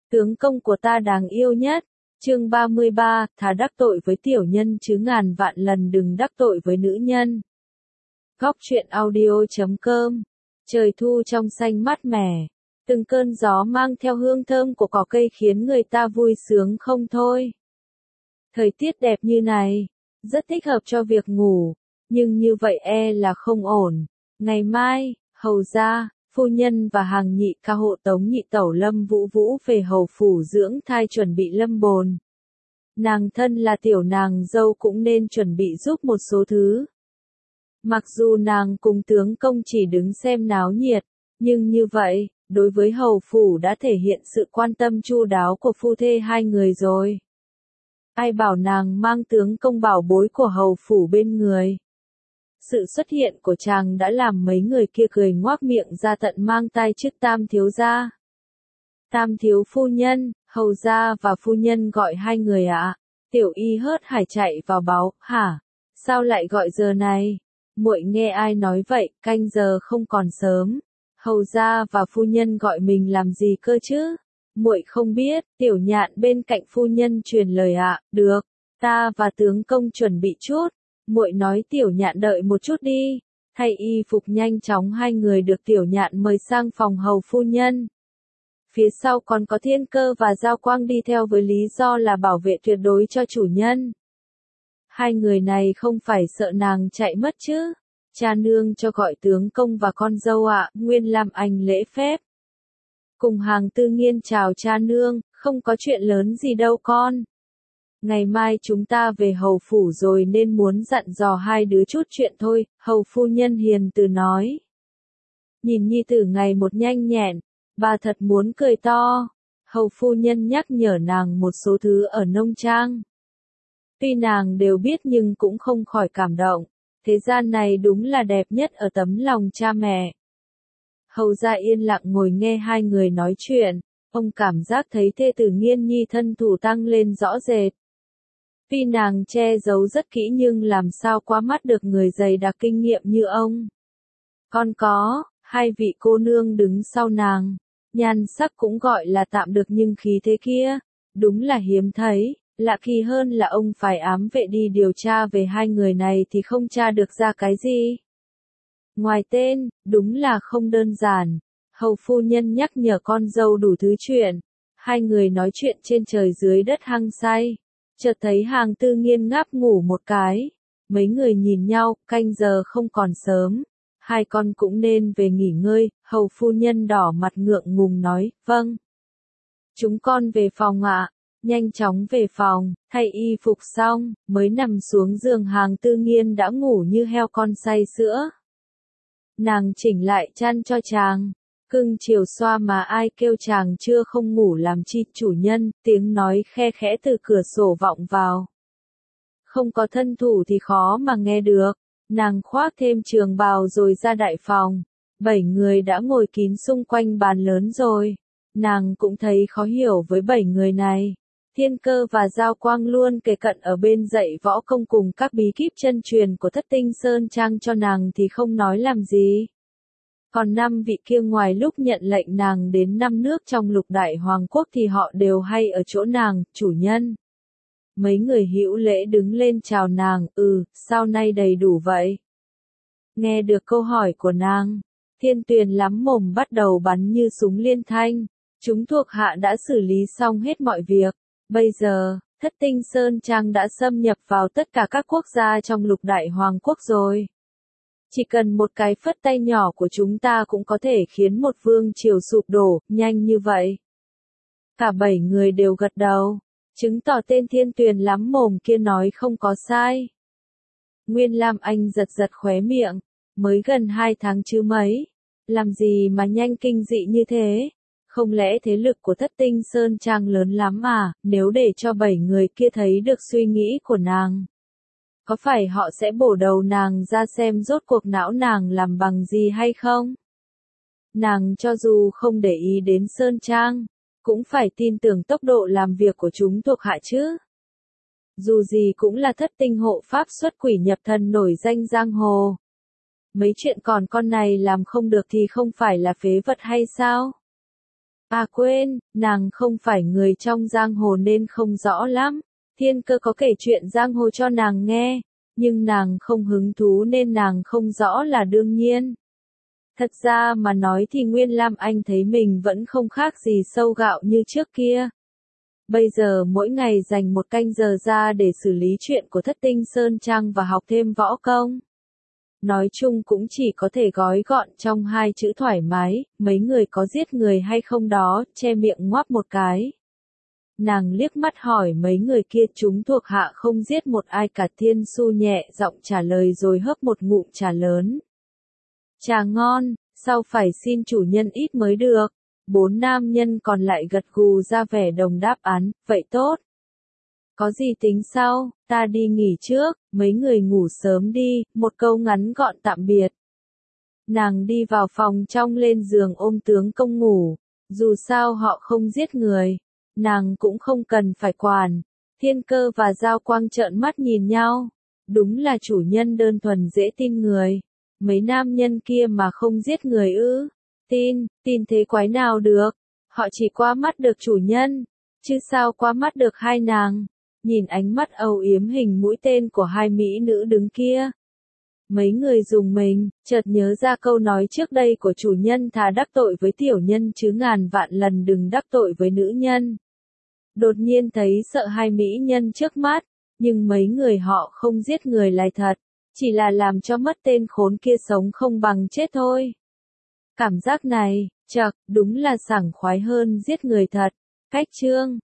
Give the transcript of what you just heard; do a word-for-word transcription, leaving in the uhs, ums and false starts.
Tướng công của ta đáng yêu nhất. Chương ba mươi ba, thà đắc tội với tiểu nhân chứ ngàn vạn lần đừng đắc tội với nữ nhân. Góc truyện audio chấm com. Trời thu trong xanh mát mẻ, từng cơn gió mang theo hương thơm của cỏ cây khiến người ta vui sướng không thôi. Thời tiết đẹp như này, rất thích hợp cho việc ngủ, nhưng như vậy e là không ổn. Ngày mai, hầu gia, phu nhân và hàng nhị ca hộ tống nhị tẩu Lâm Vũ Vũ về hầu phủ dưỡng thai chuẩn bị lâm bồn. Nàng thân là tiểu nàng dâu cũng nên chuẩn bị giúp một số thứ. Mặc dù nàng cùng tướng công chỉ đứng xem náo nhiệt, nhưng như vậy, đối với hầu phủ đã thể hiện sự quan tâm chu đáo của phu thê hai người rồi. Ai bảo nàng mang tướng công bảo bối của hầu phủ bên người. Sự xuất hiện của chàng đã làm mấy người kia cười ngoác miệng ra tận mang tai chức tam thiếu gia. Tam thiếu phu nhân, hầu gia và phu nhân gọi hai người ạ. À? Tiểu y hớt hải chạy vào báo, hả? Sao lại gọi giờ này? Muội nghe ai nói vậy, canh giờ không còn sớm. Hầu gia và phu nhân gọi mình làm gì cơ chứ? Muội không biết, tiểu nhạn bên cạnh phu nhân truyền lời ạ, à? Được, ta và tướng công chuẩn bị chút. Muội nói tiểu nhạn đợi một chút đi. Thay y phục nhanh chóng hai người được tiểu nhạn mời sang phòng hầu phu nhân. Phía sau còn có Thiên Cơ và Giao Quang đi theo với lý do là bảo vệ tuyệt đối cho chủ nhân. Hai người này không phải sợ nàng chạy mất chứ. Cha nương cho gọi tướng công và con dâu ạ, à, Nguyên làm anh lễ phép. Cùng hàng tư nghiên chào cha nương, không có chuyện lớn gì đâu con. Ngày mai chúng ta về hầu phủ rồi nên muốn dặn dò hai đứa chút chuyện thôi, hầu phu nhân hiền từ nói. Nhìn nhi tử ngày một nhanh nhẹn, bà thật muốn cười to. Hầu phu nhân nhắc nhở nàng một số thứ ở nông trang. Tuy nàng đều biết nhưng cũng không khỏi cảm động. Thế gian này đúng là đẹp nhất ở tấm lòng cha mẹ. Hầu gia yên lặng ngồi nghe hai người nói chuyện, ông cảm giác thấy thê tử Nghiên Nhi thân thủ tăng lên rõ rệt. Tuy nàng che giấu rất kỹ nhưng làm sao qua mắt được người dày đặc kinh nghiệm như ông. Còn có, hai vị cô nương đứng sau nàng, nhan sắc cũng gọi là tạm được nhưng khí thế kia, đúng là hiếm thấy. Lạ kỳ hơn là ông phải ám vệ đi điều tra về hai người này thì không tra được ra cái gì. Ngoài tên, đúng là không đơn giản. Hầu phu nhân nhắc nhở con dâu đủ thứ chuyện. Hai người nói chuyện trên trời dưới đất hăng say. Chợt thấy hàng tư nghiên ngáp ngủ một cái. Mấy người nhìn nhau, canh giờ không còn sớm. Hai con cũng nên về nghỉ ngơi. Hầu phu nhân đỏ mặt ngượng ngùng nói, vâng. Chúng con về phòng ạ. Nhanh chóng về phòng, thay y phục xong, mới nằm xuống giường hàng tư nghiên đã ngủ như heo con say sữa. Nàng chỉnh lại chăn cho chàng, cưng chiều xoa mà ai kêu chàng chưa không ngủ làm chi chủ nhân, tiếng nói khe khẽ từ cửa sổ vọng vào. Không có thân thủ thì khó mà nghe được, nàng khoác thêm trường bào rồi ra đại phòng. Bảy người đã ngồi kín xung quanh bàn lớn rồi, nàng cũng thấy khó hiểu với bảy người này. Thiên Cơ và Giao Quang luôn kề cận ở bên dạy võ công cùng các bí kíp chân truyền của Thất Tinh Sơn Trang cho nàng thì không nói làm gì. Còn năm vị kia ngoài lúc nhận lệnh nàng đến năm nước trong lục đại hoàng quốc thì họ đều hay ở chỗ nàng, chủ nhân. Mấy người hữu lễ đứng lên chào nàng, ừ, sao nay đầy đủ vậy? Nghe được câu hỏi của nàng, Thiên Tuyền lắm mồm bắt đầu bắn như súng liên thanh. Chúng thuộc hạ đã xử lý xong hết mọi việc. Bây giờ, Thất Tinh Sơn Trang đã xâm nhập vào tất cả các quốc gia trong lục đại hoàng quốc rồi. Chỉ cần một cái phất tay nhỏ của chúng ta cũng có thể khiến một vương triều sụp đổ, nhanh như vậy. Cả bảy người đều gật đầu, chứng tỏ tên Thiên Tuyền lắm mồm kia nói không có sai. Nguyên Lam Anh giật giật khóe miệng, mới gần hai tháng chứ mấy, làm gì mà nhanh kinh dị như thế? Không lẽ thế lực của Thất Tinh Sơn Trang lớn lắm à, nếu để cho bảy người kia thấy được suy nghĩ của nàng? Có phải họ sẽ bổ đầu nàng ra xem rốt cuộc não nàng làm bằng gì hay không? Nàng cho dù không để ý đến Sơn Trang, cũng phải tin tưởng tốc độ làm việc của chúng thuộc hạ chứ. Dù gì cũng là Thất Tinh hộ pháp xuất quỷ nhập thần nổi danh giang hồ. Mấy chuyện còn con này làm không được thì không phải là phế vật hay sao? À quên, nàng không phải người trong giang hồ nên không rõ lắm. Thiên Cơ có kể chuyện giang hồ cho nàng nghe, nhưng nàng không hứng thú nên nàng không rõ là đương nhiên. Thật ra mà nói thì Nguyên Lam Anh thấy mình vẫn không khác gì sâu gạo như trước kia. Bây giờ mỗi ngày dành một canh giờ ra để xử lý chuyện của Thất Tinh Sơn Trang và học thêm võ công. Nói chung cũng chỉ có thể gói gọn trong hai chữ thoải mái, mấy người có giết người hay không đó, che miệng ngoác một cái. Nàng liếc mắt hỏi mấy người kia, chúng thuộc hạ không giết một ai cả. Thiên Su nhẹ giọng trả lời rồi hớp một ngụm trà lớn. Trà ngon, sao phải xin chủ nhân ít mới được. Bốn nam nhân còn lại gật gù ra vẻ đồng đáp án, vậy tốt. Có gì tính sau, ta đi nghỉ trước, mấy người ngủ sớm đi, một câu ngắn gọn tạm biệt. Nàng đi vào phòng trong lên giường ôm tướng công ngủ, dù sao họ không giết người, nàng cũng không cần phải quản. Thiên Cơ và Giao Quang trợn mắt nhìn nhau, đúng là chủ nhân đơn thuần dễ tin người. Mấy nam nhân kia mà không giết người ư? Tin, tin thế quái nào được, họ chỉ qua mắt được chủ nhân, chứ sao qua mắt được hai nàng. Nhìn ánh mắt âu yếm hình mũi tên của hai mỹ nữ đứng kia. Mấy người dùng mình, chợt nhớ ra câu nói trước đây của chủ nhân, thà đắc tội với tiểu nhân chứ ngàn vạn lần đừng đắc tội với nữ nhân. Đột nhiên thấy sợ hai mỹ nhân trước mắt, nhưng mấy người họ không giết người là thật, chỉ là làm cho mất tên khốn kia sống không bằng chết thôi. Cảm giác này, chậc, đúng là sảng khoái hơn giết người thật. Cách chương